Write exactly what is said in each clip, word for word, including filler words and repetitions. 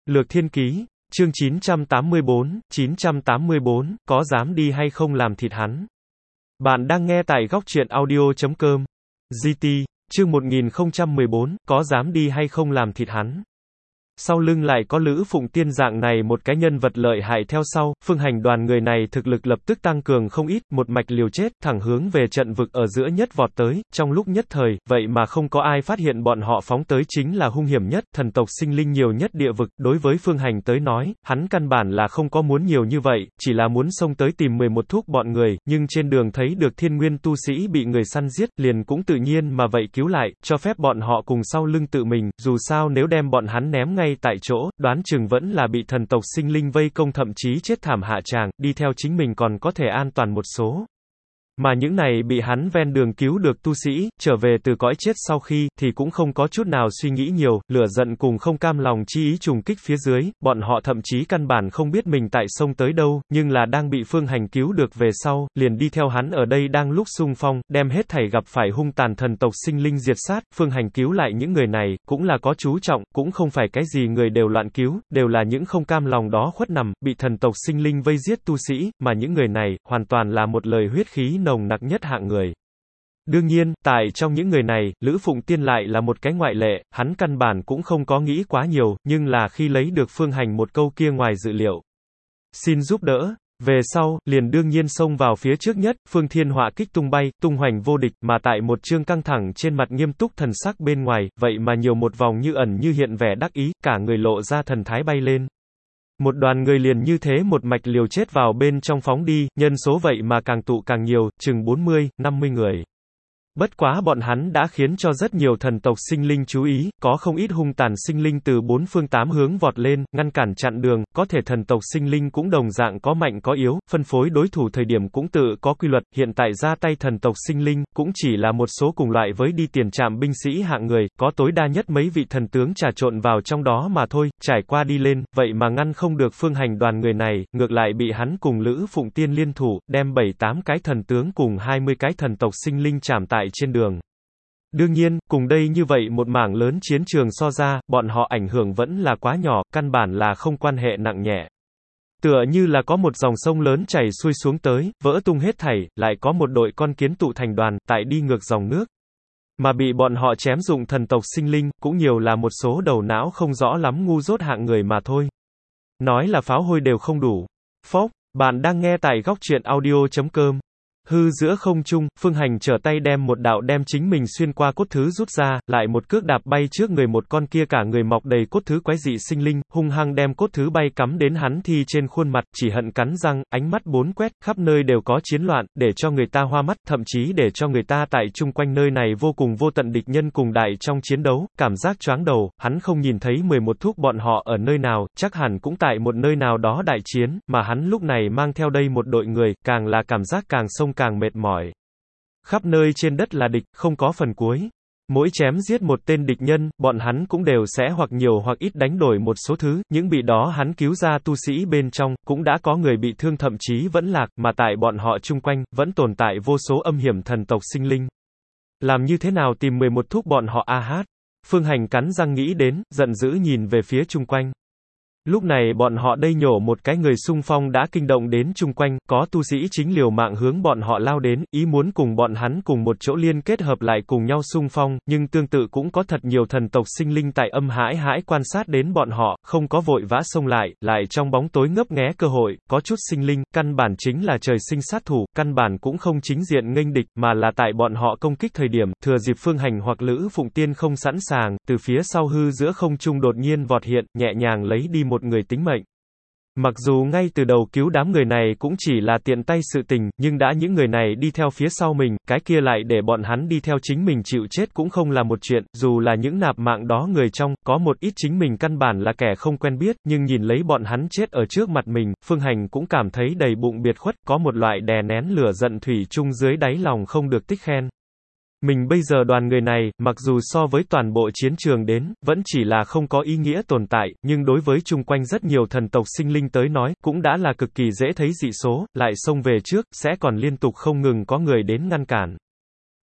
Lược Thiên Ký, chương chín trăm tám mươi bốn, chín trăm tám mươi bốn, có dám đi hay không làm thịt hắn. Bạn đang nghe tại góc truyện audio chấm com. giê tê, chương một nghìn không trăm mười bốn, có dám đi hay không làm thịt hắn. Sau lưng lại có Lữ Phụng Tiên dạng này một cái nhân vật lợi hại theo sau, Phương Hành đoàn người này thực lực lập tức tăng cường không ít, một mạch liều chết, thẳng hướng về trận vực ở giữa nhất vọt tới, trong lúc nhất thời, vậy mà không có ai phát hiện bọn họ phóng tới chính là hung hiểm nhất, thần tộc sinh linh nhiều nhất địa vực, đối với Phương Hành tới nói, hắn căn bản là không có muốn nhiều như vậy, chỉ là muốn xông tới tìm mười một thúc bọn người, nhưng trên đường thấy được thiên nguyên tu sĩ bị người săn giết, liền cũng tự nhiên mà vậy cứu lại, cho phép bọn họ cùng sau lưng tự mình, dù sao nếu đem bọn hắn ném ngay tại chỗ, đoán chừng vẫn là bị thần tộc sinh linh vây công thậm chí chết thảm hạ tràng, đi theo chính mình còn có thể an toàn một số. Mà những này bị hắn ven đường cứu được tu sĩ, trở về từ cõi chết sau khi, thì cũng không có chút nào suy nghĩ nhiều, lửa giận cùng không cam lòng chi ý trùng kích phía dưới, bọn họ thậm chí căn bản không biết mình tại sông tới đâu, nhưng là đang bị Phương Hành cứu được về sau, liền đi theo hắn ở đây đang lúc xung phong, đem hết thảy gặp phải hung tàn thần tộc sinh linh diệt sát, Phương Hành cứu lại những người này, cũng là có chú trọng, cũng không phải cái gì người đều loạn cứu, đều là những không cam lòng đó khuất nằm, bị thần tộc sinh linh vây giết tu sĩ, mà những người này, hoàn toàn là một lời huyết khí nồng nặc nhất hạng người. Đương nhiên, tại trong những người này, Lữ Phụng Tiên lại là một cái ngoại lệ, hắn căn bản cũng không có nghĩ quá nhiều, nhưng là khi lấy được Phương Hành một câu kia ngoài dự liệu. Xin giúp đỡ. Về sau, liền đương nhiên xông vào phía trước nhất, Phương Thiên Họa kích tung bay, tung hoành vô địch, mà tại một chương căng thẳng trên mặt nghiêm túc thần sắc bên ngoài, vậy mà nhiều một vòng như ẩn như hiện vẻ đắc ý, cả người lộ ra thần thái bay lên. Một đoàn người liền như thế một mạch liều chết vào bên trong phóng đi, nhân số vậy mà càng tụ càng nhiều, chừng bốn mươi, năm mươi người. Bất quá bọn hắn đã khiến cho rất nhiều thần tộc sinh linh chú ý, có không ít hung tàn sinh linh từ bốn phương tám hướng vọt lên, ngăn cản chặn đường, có thể thần tộc sinh linh cũng đồng dạng có mạnh có yếu, phân phối đối thủ thời điểm cũng tự có quy luật, hiện tại ra tay thần tộc sinh linh, cũng chỉ là một số cùng loại với đi tiền trạm binh sĩ hạng người, có tối đa nhất mấy vị thần tướng trà trộn vào trong đó mà thôi, trải qua đi lên, vậy mà ngăn không được Phương Hành đoàn người này, ngược lại bị hắn cùng Lữ Phụng Tiên liên thủ, đem bảy tám cái thần tướng cùng hai mươi cái thần tộc sinh linh chạm tại trên đường. Đương nhiên, cùng đây như vậy một mảng lớn chiến trường so ra, bọn họ ảnh hưởng vẫn là quá nhỏ, căn bản là không quan hệ nặng nhẹ. Tựa như là có một dòng sông lớn chảy xuôi xuống tới, vỡ tung hết thảy, lại có một đội con kiến tụ thành đoàn, tại đi ngược dòng nước. Mà bị bọn họ chém dụng thần tộc sinh linh, cũng nhiều là một số đầu não không rõ lắm ngu dốt hạng người mà thôi. Nói là pháo hôi đều không đủ. Phốc, bạn đang nghe tại góc truyện audio chấm com. Hư giữa không trung, Phương Hành trở tay đem một đạo đem chính mình xuyên qua cốt thứ rút ra, lại một cước đạp bay trước người một con kia cả người mọc đầy cốt thứ quái dị sinh linh, hung hăng đem cốt thứ bay cắm đến hắn thi trên khuôn mặt, chỉ hận cắn răng, ánh mắt bốn quét, khắp nơi đều có chiến loạn, để cho người ta hoa mắt, thậm chí để cho người ta tại chung quanh nơi này vô cùng vô tận địch nhân cùng đại trong chiến đấu, cảm giác choáng đầu, hắn không nhìn thấy mười một thúc bọn họ ở nơi nào, chắc hẳn cũng tại một nơi nào đó đại chiến, mà hắn lúc này mang theo đây một đội người, càng là cảm giác càng sông càng mệt mỏi. Khắp nơi trên đất là địch, không có phần cuối. Mỗi chém giết một tên địch nhân, bọn hắn cũng đều sẽ hoặc nhiều hoặc ít đánh đổi một số thứ, những bị đó hắn cứu ra tu sĩ bên trong, cũng đã có người bị thương thậm chí vẫn lạc, mà tại bọn họ chung quanh, vẫn tồn tại vô số âm hiểm thần tộc sinh linh. Làm như thế nào tìm mười một thúc bọn họ a hát? Phương Hành cắn răng nghĩ đến, giận dữ nhìn về phía chung quanh. Lúc này bọn họ đây nhổ một cái người xung phong đã kinh động đến chung quanh, có tu sĩ chính liều mạng hướng bọn họ lao đến, ý muốn cùng bọn hắn cùng một chỗ liên kết hợp lại cùng nhau xung phong, nhưng tương tự cũng có thật nhiều thần tộc sinh linh tại âm hãi hãi quan sát đến bọn họ, không có vội vã xông lại, lại trong bóng tối ngấp nghé cơ hội, có chút sinh linh, căn bản chính là trời sinh sát thủ, căn bản cũng không chính diện nghênh địch, mà là tại bọn họ công kích thời điểm, thừa dịp Phương Hành hoặc Lữ Phụng Tiên không sẵn sàng, từ phía sau hư giữa không trung đột nhiên vọt hiện, nhẹ nhàng lấy đi một người tính mệnh. Mặc dù ngay từ đầu cứu đám người này cũng chỉ là tiện tay sự tình, nhưng đã những người này đi theo phía sau mình, cái kia lại để bọn hắn đi theo chính mình chịu chết cũng không là một chuyện, dù là những nạp mạng đó người trong, có một ít chính mình căn bản là kẻ không quen biết, nhưng nhìn lấy bọn hắn chết ở trước mặt mình, Phương Hành cũng cảm thấy đầy bụng biệt khuất, có một loại đè nén lửa giận thủy chung dưới đáy lòng không được tích khen. Mình bây giờ đoàn người này, mặc dù so với toàn bộ chiến trường đến, vẫn chỉ là không có ý nghĩa tồn tại, nhưng đối với chung quanh rất nhiều thần tộc sinh linh tới nói, cũng đã là cực kỳ dễ thấy dị số, lại xông về trước, sẽ còn liên tục không ngừng có người đến ngăn cản.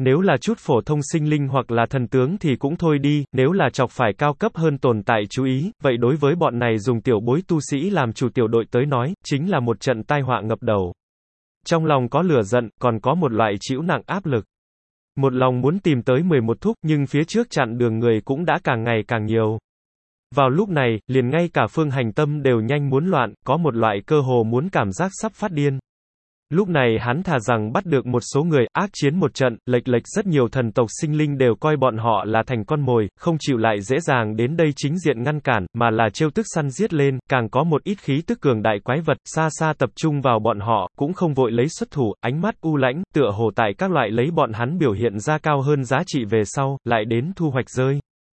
Nếu là chút phổ thông sinh linh hoặc là thần tướng thì cũng thôi đi, nếu là chọc phải cao cấp hơn tồn tại chú ý, vậy đối với bọn này dùng tiểu bối tu sĩ làm chủ tiểu đội tới nói, chính là một trận tai họa ngập đầu. Trong lòng có lửa giận, còn có một loại chịu nặng áp lực. Một lòng muốn tìm tới mười một thúc, nhưng phía trước chặn đường người cũng đã càng ngày càng nhiều. Vào lúc này, liền ngay cả Phương Hành tâm đều nhanh muốn loạn, có một loại cơ hồ muốn cảm giác sắp phát điên. Lúc này hắn thà rằng bắt được một số người, ác chiến một trận, lệch lệch rất nhiều thần tộc sinh linh đều coi bọn họ là thành con mồi, không chịu lại dễ dàng đến đây chính diện ngăn cản, mà là trêu tức săn giết lên, càng có một ít khí tức cường đại quái vật, xa xa tập trung vào bọn họ, cũng không vội lấy xuất thủ, ánh mắt u lãnh, tựa hồ tại các loại lấy bọn hắn biểu hiện ra cao hơn giá trị về sau, lại đến thu hoạch rơi.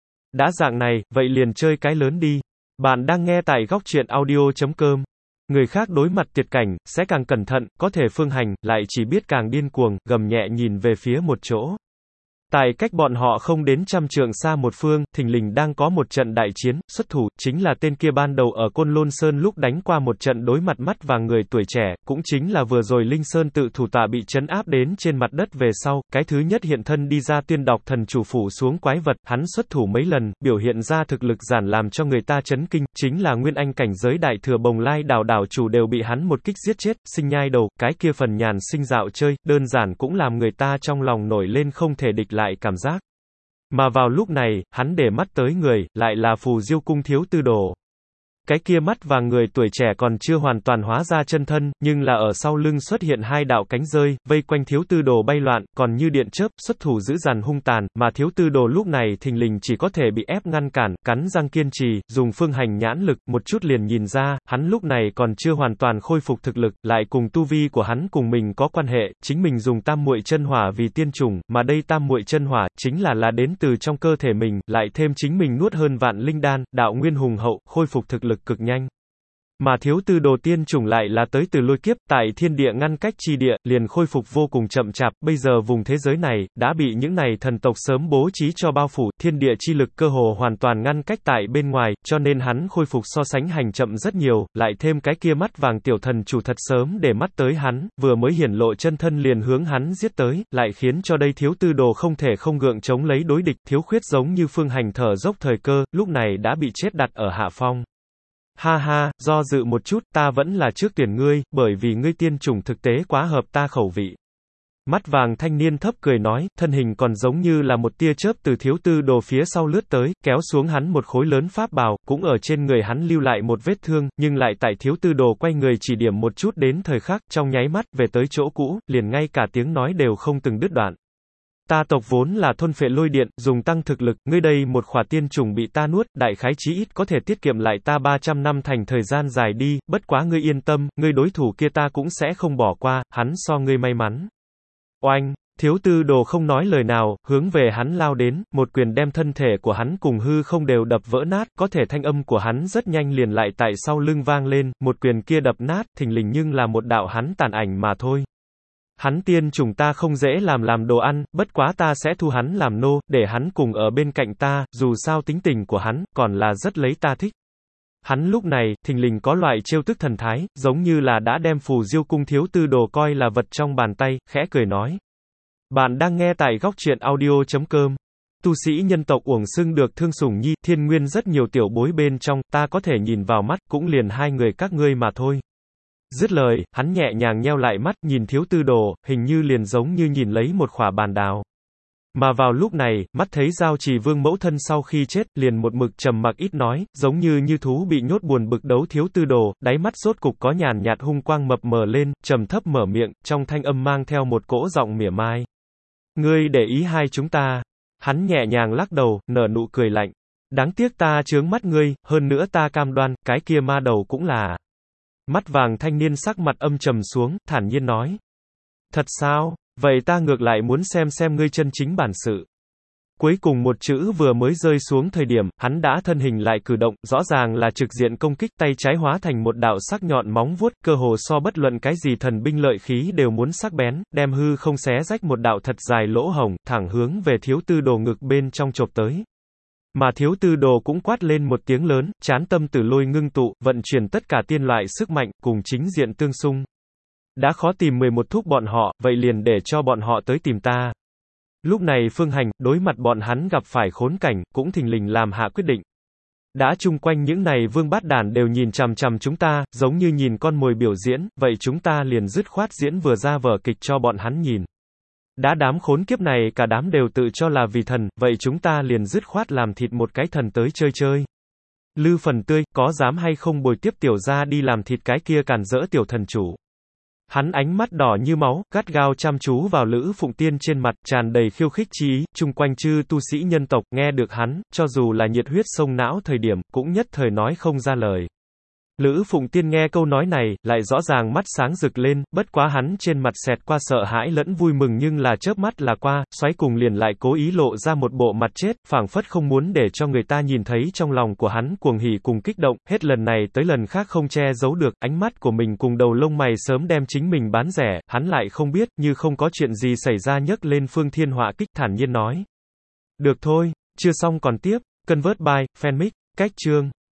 Đã dạng này, vậy liền chơi cái lớn đi. Bạn đang nghe tại góc truyện audio chấm com. Người khác đối mặt tuyệt cảnh, sẽ càng cẩn thận, có thể Phương Hành, lại chỉ biết càng điên cuồng, gầm nhẹ nhìn về phía một chỗ. Tại cách bọn họ không đến trăm trượng xa một phương, thình lình đang có một trận đại chiến, xuất thủ, chính là tên kia ban đầu ở Côn Lôn Sơn lúc đánh qua một trận đối mặt mắt vàng người tuổi trẻ, cũng chính là vừa rồi Linh Sơn tự thủ tọa bị trấn áp đến trên mặt đất về sau, cái thứ nhất hiện thân đi ra tuyên đọc thần chủ phủ xuống quái vật, hắn xuất thủ mấy lần, biểu hiện ra thực lực giản làm cho người ta chấn kinh, chính là nguyên anh cảnh giới đại thừa Bồng Lai đảo đảo chủ đều bị hắn một kích giết chết, sinh nhai đầu, cái kia phần nhàn sinh dạo chơi, đơn giản cũng làm người ta trong lòng nổi lên không thể địch lại cảm giác. Mà vào lúc này, hắn để mắt tới người, lại là Phù Diêu cung thiếu tư đồ. Cái kia mắt vàng người tuổi trẻ còn chưa hoàn toàn hóa ra chân thân, nhưng là ở sau lưng xuất hiện hai đạo cánh rơi, vây quanh thiếu tư đồ bay loạn, còn như điện chớp, xuất thủ dữ dằn hung tàn, mà thiếu tư đồ lúc này thình lình chỉ có thể bị ép ngăn cản, cắn răng kiên trì, dùng Phương Hành nhãn lực, một chút liền nhìn ra, hắn lúc này còn chưa hoàn toàn khôi phục thực lực, lại cùng tu vi của hắn cùng mình có quan hệ, chính mình dùng tam muội chân hỏa vì tiên chủng, mà đây tam muội chân hỏa, chính là là đến từ trong cơ thể mình, lại thêm chính mình nuốt hơn vạn linh đan, đạo nguyên hùng hậu, khôi phục thực lực cực nhanh. Mà thiếu tư đồ tiên chủng lại là tới từ lôi kiếp, tại thiên địa ngăn cách chi địa, liền khôi phục vô cùng chậm chạp, bây giờ vùng thế giới này, đã bị những này thần tộc sớm bố trí cho bao phủ, thiên địa chi lực cơ hồ hoàn toàn ngăn cách tại bên ngoài, cho nên hắn khôi phục so sánh hành chậm rất nhiều, lại thêm cái kia mắt vàng tiểu thần chủ thật sớm để mắt tới hắn, vừa mới hiển lộ chân thân liền hướng hắn giết tới, lại khiến cho đây thiếu tư đồ không thể không gượng chống lấy đối địch, thiếu khuyết giống như Phương Hành thở dốc thời cơ, lúc này đã bị chết đặt ở hạ phong. Ha ha, do dự một chút, ta vẫn là trước tuyển ngươi, bởi vì ngươi tiên chủng thực tế quá hợp ta khẩu vị. Mắt vàng thanh niên thấp cười nói, thân hình còn giống như là một tia chớp từ thiếu tư đồ phía sau lướt tới, kéo xuống hắn một khối lớn pháp bào, cũng ở trên người hắn lưu lại một vết thương, nhưng lại tại thiếu tư đồ quay người chỉ điểm một chút đến thời khắc, trong nháy mắt, về tới chỗ cũ, liền ngay cả tiếng nói đều không từng đứt đoạn. Ta tộc vốn là thôn phệ lôi điện, dùng tăng thực lực, ngươi đây một khỏa tiên trùng bị ta nuốt, đại khái chí ít có thể tiết kiệm lại ta ba trăm năm thành thời gian dài đi, bất quá ngươi yên tâm, ngươi đối thủ kia ta cũng sẽ không bỏ qua, hắn so ngươi may mắn. Oanh, thiếu tư đồ không nói lời nào, hướng về hắn lao đến, một quyền đem thân thể của hắn cùng hư không đều đập vỡ nát, có thể thanh âm của hắn rất nhanh liền lại tại sau lưng vang lên, một quyền kia đập nát, thình lình nhưng là một đạo hắn tàn ảnh mà thôi. Hắn tiên chủng ta không dễ làm làm đồ ăn, bất quá ta sẽ thu hắn làm nô, để hắn cùng ở bên cạnh ta, dù sao tính tình của hắn, còn là rất lấy ta thích. Hắn lúc này, thình lình có loại trêu tức thần thái, giống như là đã đem Phù Diêu cung thiếu tư đồ coi là vật trong bàn tay, khẽ cười nói. Bạn đang nghe tại góc truyện audio chấm com. Tu sĩ nhân tộc uổng xưng được thương sủng nhi, thiên nguyên rất nhiều tiểu bối bên trong, ta có thể nhìn vào mắt, cũng liền hai người các ngươi mà thôi. Dứt lời, hắn nhẹ nhàng nheo lại mắt, nhìn thiếu tư đồ, hình như liền giống như nhìn lấy một khỏa bàn đào. Mà vào lúc này, mắt thấy Giao Trì Vương mẫu thân sau khi chết, liền một mực trầm mặc ít nói, giống như như thú bị nhốt buồn bực đấu thiếu tư đồ, đáy mắt rốt cục có nhàn nhạt hung quang mập mờ lên, trầm thấp mở miệng, trong thanh âm mang theo một cỗ giọng mỉa mai. Ngươi để ý hai chúng ta. Hắn nhẹ nhàng lắc đầu, nở nụ cười lạnh. Đáng tiếc ta chướng mắt ngươi, hơn nữa ta cam đoan, cái kia ma đầu cũng là. Mắt vàng thanh niên sắc mặt âm trầm xuống, thản nhiên nói. Thật sao? Vậy ta ngược lại muốn xem xem ngươi chân chính bản sự. Cuối cùng một chữ vừa mới rơi xuống thời điểm, hắn đã thân hình lại cử động, rõ ràng là trực diện công kích, tay trái hóa thành một đạo sắc nhọn móng vuốt, cơ hồ so bất luận cái gì thần binh lợi khí đều muốn sắc bén, đem hư không xé rách một đạo thật dài lỗ hổng, thẳng hướng về thiếu tư đồ ngực bên trong chộp tới. Mà thiếu tư đồ cũng quát lên một tiếng lớn, chán tâm tử lôi ngưng tụ, vận chuyển tất cả tiên loại sức mạnh, cùng chính diện tương xung. Đã khó tìm mười một thúc bọn họ, vậy liền để cho bọn họ tới tìm ta. Lúc này Phương Hành, đối mặt bọn hắn gặp phải khốn cảnh, cũng thình lình làm hạ quyết định. Đã chung quanh những này vương bát đản đều nhìn chằm chằm chúng ta, giống như nhìn con mồi biểu diễn, vậy chúng ta liền dứt khoát diễn vừa ra vở kịch cho bọn hắn nhìn. Đã đám khốn kiếp này cả đám đều tự cho là vì thần, vậy chúng ta liền dứt khoát làm thịt một cái thần tới chơi chơi. Lư Phần Tươi, có dám hay không bồi tiếp tiểu gia đi làm thịt cái kia càn rỡ tiểu thần chủ. Hắn ánh mắt đỏ như máu, gắt gao chăm chú vào Lữ Phụng Tiên trên mặt, tràn đầy khiêu khích chi ý, chung quanh chư tu sĩ nhân tộc, nghe được hắn, cho dù là nhiệt huyết sông não thời điểm, cũng nhất thời nói không ra lời. Lữ Phụng Tiên nghe câu nói này, lại rõ ràng mắt sáng rực lên, bất quá hắn trên mặt xẹt qua sợ hãi lẫn vui mừng nhưng là chớp mắt là qua, xoáy cùng liền lại cố ý lộ ra một bộ mặt chết, phảng phất không muốn để cho người ta nhìn thấy trong lòng của hắn cuồng hỉ cùng kích động, hết lần này tới lần khác không che giấu được, ánh mắt của mình cùng đầu lông mày sớm đem chính mình bán rẻ, hắn lại không biết, như không có chuyện gì xảy ra nhấc lên phương thiên họa kích thản nhiên nói. Được thôi, chưa xong còn tiếp, Convert by, Fanmic, cách chương.